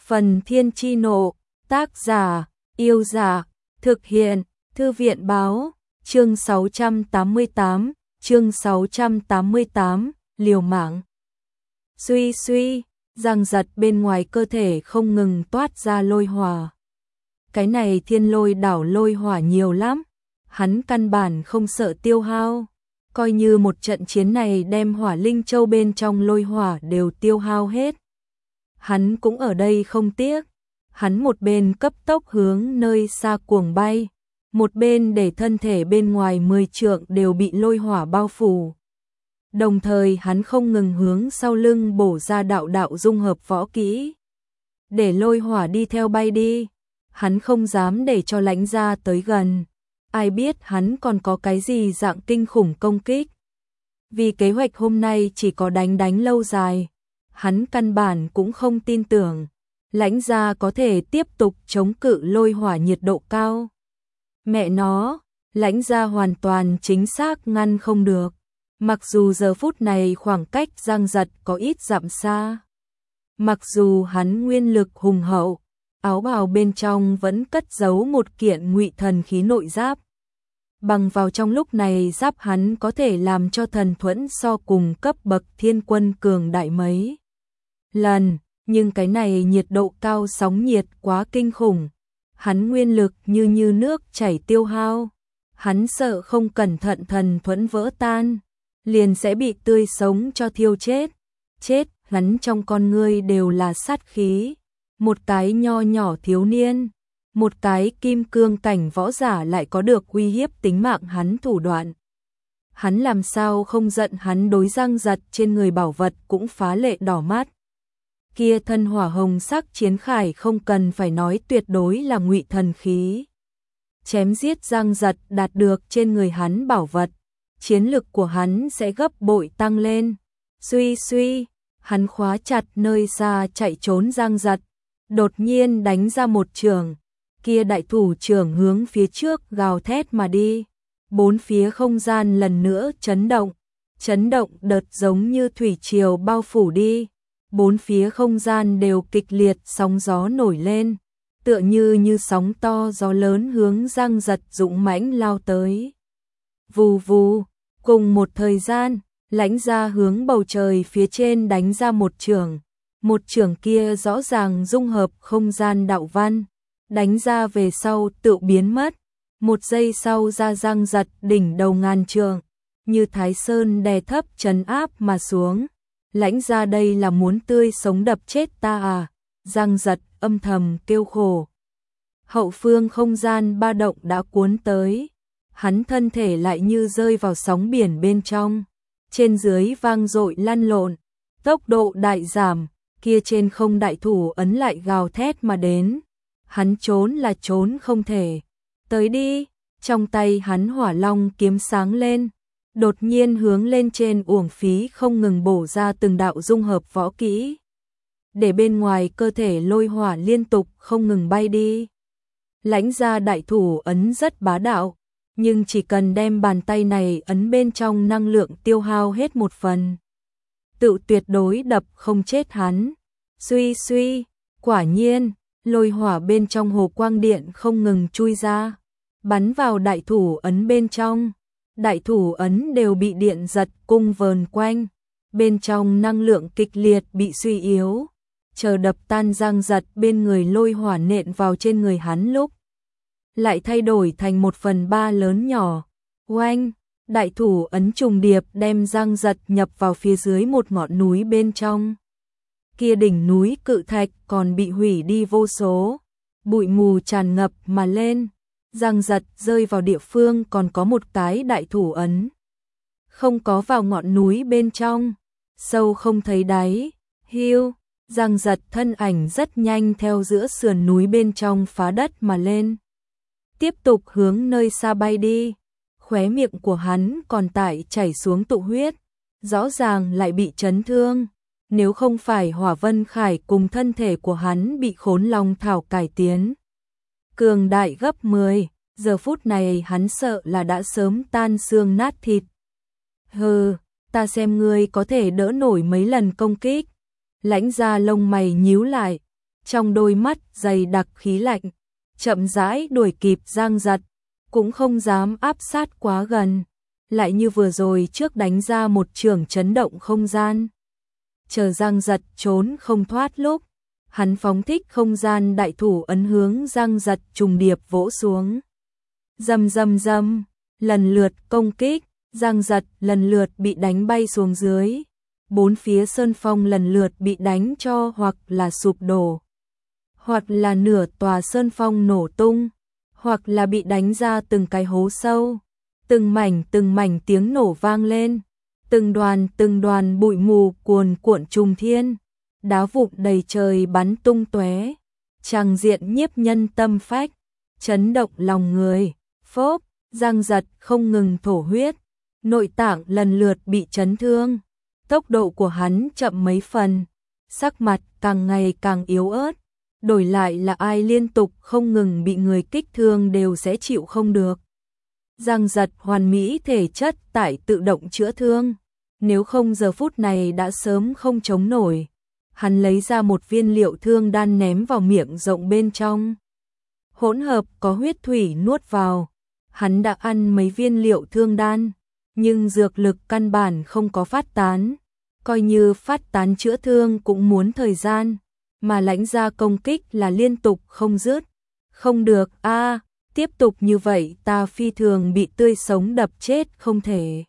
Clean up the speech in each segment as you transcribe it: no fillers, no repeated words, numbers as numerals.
Phần Thiên Chi Nộ, tác giả, Yêu Giả, thực hiện, Thư viện Báo, chương 688, liều mạng. Suy suy, giằng giật bên ngoài cơ thể không ngừng toát ra lôi hỏa. Cái này thiên lôi đảo lôi hỏa nhiều lắm, hắn căn bản không sợ tiêu hao. Coi như một trận chiến này đem hỏa linh châu bên trong lôi hỏa đều tiêu hao hết, hắn cũng ở đây không tiếc. Hắn một bên cấp tốc hướng nơi xa cuồng bay, một bên để thân thể bên ngoài 10 trượng đều bị lôi hỏa bao phủ. Đồng thời hắn không ngừng hướng sau lưng bổ ra đạo đạo dung hợp võ kỹ, để lôi hỏa đi theo bay đi. Hắn không dám để cho Lãnh Gia tới gần, ai biết hắn còn có cái gì dạng kinh khủng công kích. Vì kế hoạch hôm nay chỉ có đánh lâu dài, hắn căn bản cũng không tin tưởng Lãnh Gia có thể tiếp tục chống cự lôi hỏa nhiệt độ cao. Mẹ nó, Lãnh Gia hoàn toàn chính xác ngăn không được. Mặc dù giờ phút này khoảng cách giằng giật có ít dặm xa, mặc dù hắn nguyên lực hùng hậu, áo bào bên trong vẫn cất giấu một kiện ngụy thần khí nội giáp. Bằng vào trong lúc này giáp hắn có thể làm cho thần thuẫn so cùng cấp bậc thiên quân cường đại mấy lần, nhưng cái này nhiệt độ cao sóng nhiệt quá kinh khủng. Hắn nguyên lực như nước chảy tiêu hao, hắn sợ không cẩn thận thần thuẫn vỡ tan, liền sẽ bị tươi sống cho thiêu chết. Hắn trong con ngươi đều là sát khí. Một cái nho nhỏ thiếu niên, một cái kim cương cảnh võ giả lại có được uy hiếp tính mạng hắn thủ đoạn. Hắn làm sao không giận, hắn đối giằng giật trên người bảo vật cũng phá lệ đỏ mắt. Kia thân hỏa hồng sắc chiến khải không cần phải nói, tuyệt đối là ngụy thần khí. Chém giết giằng giật đạt được trên người hắn bảo vật, chiến lực của hắn sẽ gấp bội tăng lên. Suy suy, hắn khóa chặt nơi xa chạy trốn giằng giật, đột nhiên đánh ra một chưởng, kia đại thủ trưởng hướng phía trước gào thét mà đi. Bốn phía không gian lần nữa chấn động đợt giống như thủy triều bao phủ đi. Bốn phía không gian đều kịch liệt sóng gió nổi lên, tựa như sóng to gió lớn hướng giằng giật dũng mãnh lao tới. Vù vù, cùng một thời gian, Lãnh Gia hướng bầu trời phía trên đánh ra một chưởng. Một chưởng kia rõ ràng dung hợp không gian đạo văn, đánh ra về sau tự biến mất. Một giây sau ra giằng giật đỉnh đầu ngàn trượng, như Thái Sơn đè thấp trấn áp mà xuống. Lãnh Gia đây là muốn tươi sống đập chết ta à? Giằng giật âm thầm kêu khổ. Hậu phương không gian ba động đã cuốn tới, hắn thân thể lại như rơi vào sóng biển bên trong, trên dưới vang dội lăn lộn, tốc độ đại giảm. Kia trên không đại thủ ấn lại gào thét mà đến, hắn trốn là trốn không thể. Tới đi, trong tay hắn hỏa long kiếm sáng lên, đột nhiên hướng lên trên uổng phí không ngừng bổ ra từng đạo dung hợp võ kỹ, để bên ngoài cơ thể lôi hỏa liên tục không ngừng bay đi. Lãnh Gia đại thủ ấn rất bá đạo, nhưng chỉ cần đem bàn tay này ấn bên trong năng lượng tiêu hao hết một phần, tự tuyệt đối đập không chết hắn. Suy suy, quả nhiên, lôi hỏa bên trong hồ quang điện không ngừng chui ra, bắn vào đại thủ ấn bên trong. Đại thủ ấn đều bị điện giật cung vờn quanh, bên trong năng lượng kịch liệt bị suy yếu, chờ đập tan giằng giật bên người lôi hỏa nện vào trên người hắn lúc, lại thay đổi thành 1/3 lớn nhỏ. Oanh, đại thủ ấn trùng điệp đem giằng giật nhập vào phía dưới một ngọn núi bên trong. Kia đỉnh núi cự thạch còn bị hủy đi vô số, bụi mù tràn ngập mà lên. Giằng giật rơi vào địa phương còn có một cái đại thủ ấn, không có vào ngọn núi bên trong, sâu không thấy đáy. Hiu, giằng giật thân ảnh rất nhanh theo giữa sườn núi bên trong phá đất mà lên, tiếp tục hướng nơi xa bay đi. Khóe miệng của hắn còn tại chảy xuống tụ huyết, rõ ràng lại bị chấn thương. Nếu không phải Hỏa Vân Khải cùng thân thể của hắn bị Khốn Long Thảo cải tiến cường đại gấp 10, giờ phút này hắn sợ là đã sớm tan xương nát thịt. Hừ, ta xem ngươi có thể đỡ nổi mấy lần công kích. Lãnh Gia lông mày nhíu lại, trong đôi mắt dày đặc khí lạnh, chậm rãi đuổi kịp Giang Giật, cũng không dám áp sát quá gần, lại như vừa rồi trước đánh ra một chưởng chấn động không gian. Chờ Giang Giật trốn không thoát lúc, hắn phóng thích không gian đại thủ ấn hướng Giang Giật trùng điệp vỗ xuống. Rầm rầm rầm, lần lượt công kích, Giang Giật lần lượt bị đánh bay xuống dưới. Bốn phía sơn phong lần lượt bị đánh cho hoặc là sụp đổ, hoặc là nửa tòa sơn phong nổ tung, hoặc là bị đánh ra từng cái hố sâu. Từng mảnh tiếng nổ vang lên, từng đoàn bụi mù cuồn cuộn trùng thiên, đá vụn đầy trời bắn tung tóe, tràng diện nhiếp nhân tâm phách, chấn động lòng người. Phốp, Giang Giật không ngừng thổ huyết, nội tạng lần lượt bị chấn thương, tốc độ của hắn chậm mấy phần, sắc mặt càng ngày càng yếu ớt, đổi lại là ai liên tục không ngừng bị người kích thương đều sẽ chịu không được. Giang Giật hoàn mỹ thể chất tại tự động chữa thương, nếu không giờ phút này đã sớm không chống nổi. Hắn lấy ra một viên liệu thương đan ném vào miệng rộng bên trong. Hỗn hợp có huyết thủy nuốt vào. Hắn đã ăn mấy viên liệu thương đan, nhưng dược lực căn bản không có phát tán. Coi như phát tán chữa thương cũng muốn thời gian, mà lãnh ra công kích là liên tục không dứt. Không được a, tiếp tục như vậy ta phi thường bị tươi sống đập chết không thể.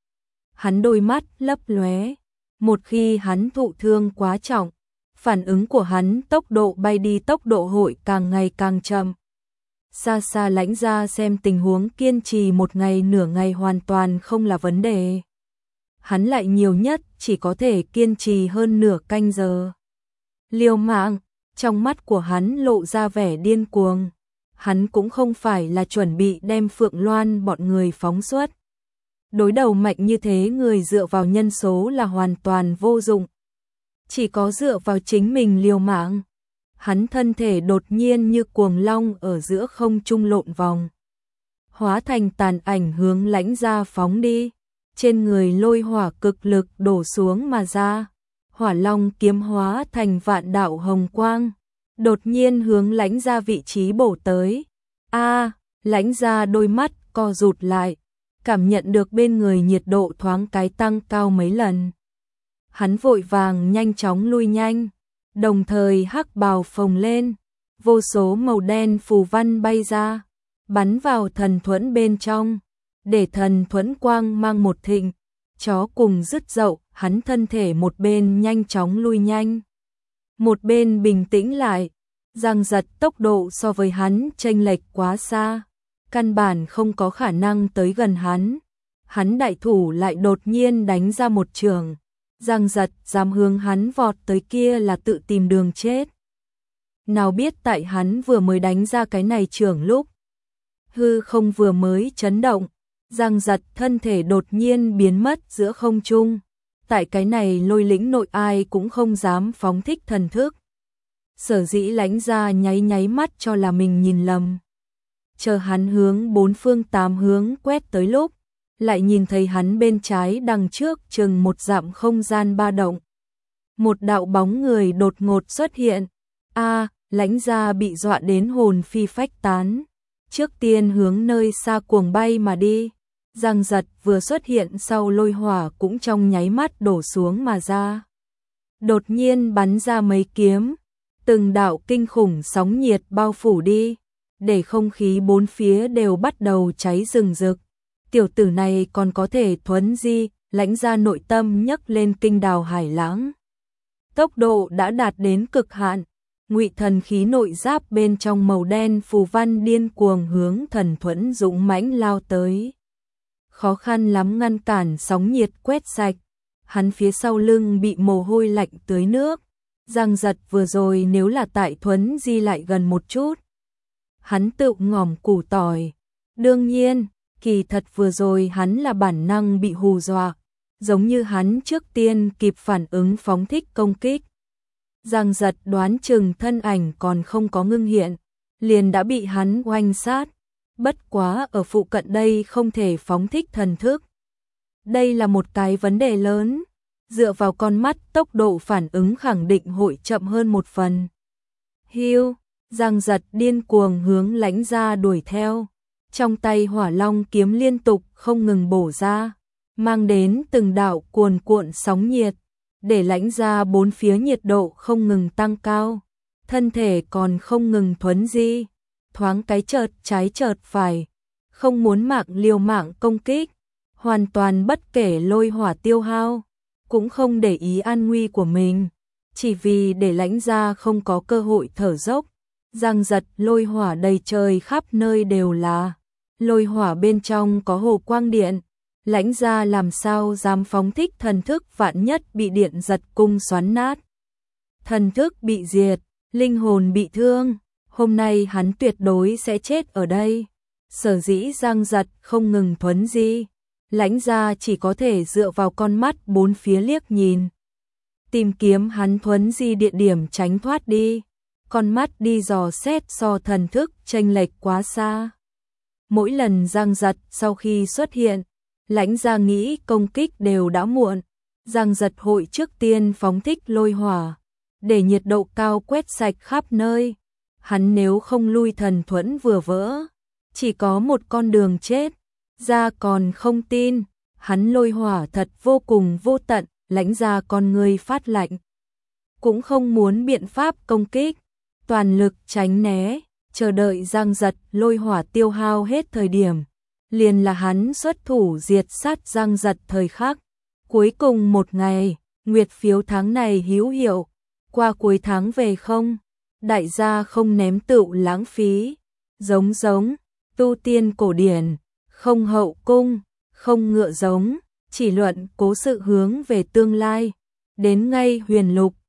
Hắn đôi mắt lấp lóe, một khi hắn thụ thương quá trọng, phản ứng của hắn tốc độ bay đi tốc độ hội càng ngày càng chậm. Xa xa lãnh ra xem tình huống kiên trì một ngày nửa ngày hoàn toàn không là vấn đề. Hắn lại nhiều nhất chỉ có thể kiên trì hơn nửa canh giờ. Liều mạng, trong mắt của hắn lộ ra vẻ điên cuồng. Hắn cũng không phải là chuẩn bị đem Phượng Loan bọn người phóng xuất. Đối đầu mạnh như thế người dựa vào nhân số là hoàn toàn vô dụng. Chỉ có dựa vào chính mình liều mạng. Hắn thân thể đột nhiên như cuồng long ở giữa không trung lộn vòng, hóa thành tàn ảnh hướng lãnh ra phóng đi. Trên người lôi hỏa cực lực đổ xuống mà ra, hỏa long kiếm hóa thành vạn đạo hồng quang, đột nhiên hướng lãnh ra vị trí bổ tới. A, lãnh ra đôi mắt co rụt lại, cảm nhận được bên người nhiệt độ thoáng cái tăng cao mấy lần. Hắn vội vàng nhanh chóng lui nhanh, đồng thời hắc bào phồng lên, vô số màu đen phù văn bay ra, bắn vào thần thuẫn bên trong, để thần thuẫn quang mang một thịnh, chó cùng dứt dậu, hắn thân thể một bên nhanh chóng lui nhanh, một bên bình tĩnh lại. Giang Giật tốc độ so với hắn chênh lệch quá xa, căn bản không có khả năng tới gần hắn. Hắn đại thủ lại đột nhiên đánh ra một chưởng. Giang Giật dám hướng hắn vọt tới kia là tự tìm đường chết. Nào biết tại hắn vừa mới đánh ra cái này chưởng lúc, hư không vừa mới chấn động, Giang Giật thân thể đột nhiên biến mất giữa không trung. Tại cái này lôi lĩnh nội ai cũng không dám phóng thích thần thức. Sở dĩ lãnh ra nháy mắt cho là mình nhìn lầm. Chờ hắn hướng bốn phương tám hướng quét tới lúc, lại nhìn thấy hắn bên trái đằng trước chừng một dặm không gian ba động. Một đạo bóng người đột ngột xuất hiện. A, lãnh ra bị dọa đến hồn phi phách tán. Trước tiên hướng nơi xa cuồng bay mà đi. Giang Giật vừa xuất hiện sau lôi hỏa cũng trong nháy mắt đổ xuống mà ra. Đột nhiên bắn ra mấy kiếm. Từng đạo kinh khủng sóng nhiệt bao phủ đi, để không khí bốn phía đều bắt đầu cháy rừng rực. Tiểu tử này còn có thể thuấn di, lãnh ra nội tâm nhấc lên kinh đào hải lãng. Tốc độ đã đạt đến cực hạn, ngụy thần khí nội giáp bên trong màu đen phù văn điên cuồng hướng thần thuẫn dũng mãnh lao tới. Khó khăn lắm ngăn cản sóng nhiệt quét sạch, hắn phía sau lưng bị mồ hôi lạnh tưới nước. Giang Giật vừa rồi nếu là tại thuấn di lại gần một chút, hắn tự ngỏm củ tỏi. Đương nhiên, kỳ thật vừa rồi hắn là bản năng bị hù dọa, giống như hắn trước tiên kịp phản ứng phóng thích công kích. Giang Giật đoán chừng thân ảnh còn không có ngưng hiện, liền đã bị hắn oanh sát. Bất quá ở phụ cận đây không thể phóng thích thần thức. Đây là một cái vấn đề lớn. Dựa vào con mắt tốc độ phản ứng khẳng định hội chậm hơn một phần. Hiu, Giang Giật điên cuồng hướng Lãnh Gia đuổi theo. Trong tay Hỏa Long kiếm liên tục không ngừng bổ ra, mang đến từng đạo cuồn cuộn sóng nhiệt, để Lãnh Gia bốn phía nhiệt độ không ngừng tăng cao, thân thể còn không ngừng thuấn di, thoáng cái chợt trái chợt phải, không muốn liều mạng công kích, hoàn toàn bất kể lôi hỏa tiêu hao, cũng không để ý an nguy của mình, chỉ vì để Lãnh Gia không có cơ hội thở dốc. Giang Giật lôi hỏa đầy trời khắp nơi đều là, lôi hỏa bên trong có hồ quang điện, Lãnh Gia làm sao dám phóng thích thần thức, vạn nhất bị điện giật cung xoắn nát. Thần thức bị diệt, linh hồn bị thương, hôm nay hắn tuyệt đối sẽ chết ở đây. Sở dĩ Giang Giật không ngừng thuấn di, Lãnh Gia chỉ có thể dựa vào con mắt bốn phía liếc nhìn, tìm kiếm hắn thuấn di địa điểm tránh thoát đi. Con mắt đi dò xét so thần thức chênh lệch quá xa. Mỗi lần Giang Giật sau khi xuất hiện, Lãnh Gia nghĩ công kích đều đã muộn. Giang Giật hội trước tiên phóng thích lôi hỏa, để nhiệt độ cao quét sạch khắp nơi. Hắn nếu không lui thần thuẫn vừa vỡ, chỉ có một con đường chết. Gia còn không tin, hắn lôi hỏa thật vô cùng vô tận. Lãnh Gia con người phát lạnh, cũng không muốn biện pháp công kích, toàn lực tránh né, chờ đợi Giang Giật lôi hỏa tiêu hao hết thời điểm, liền là hắn xuất thủ diệt sát Giang Giật thời khắc. Cuối cùng một ngày, nguyệt phiếu tháng này hữu hiệu, qua cuối tháng về không, đại gia không ném tựu lãng phí, giống tu tiên cổ điển, không hậu cung, không ngựa giống, chỉ luận cố sự hướng về tương lai, đến ngay huyền lục,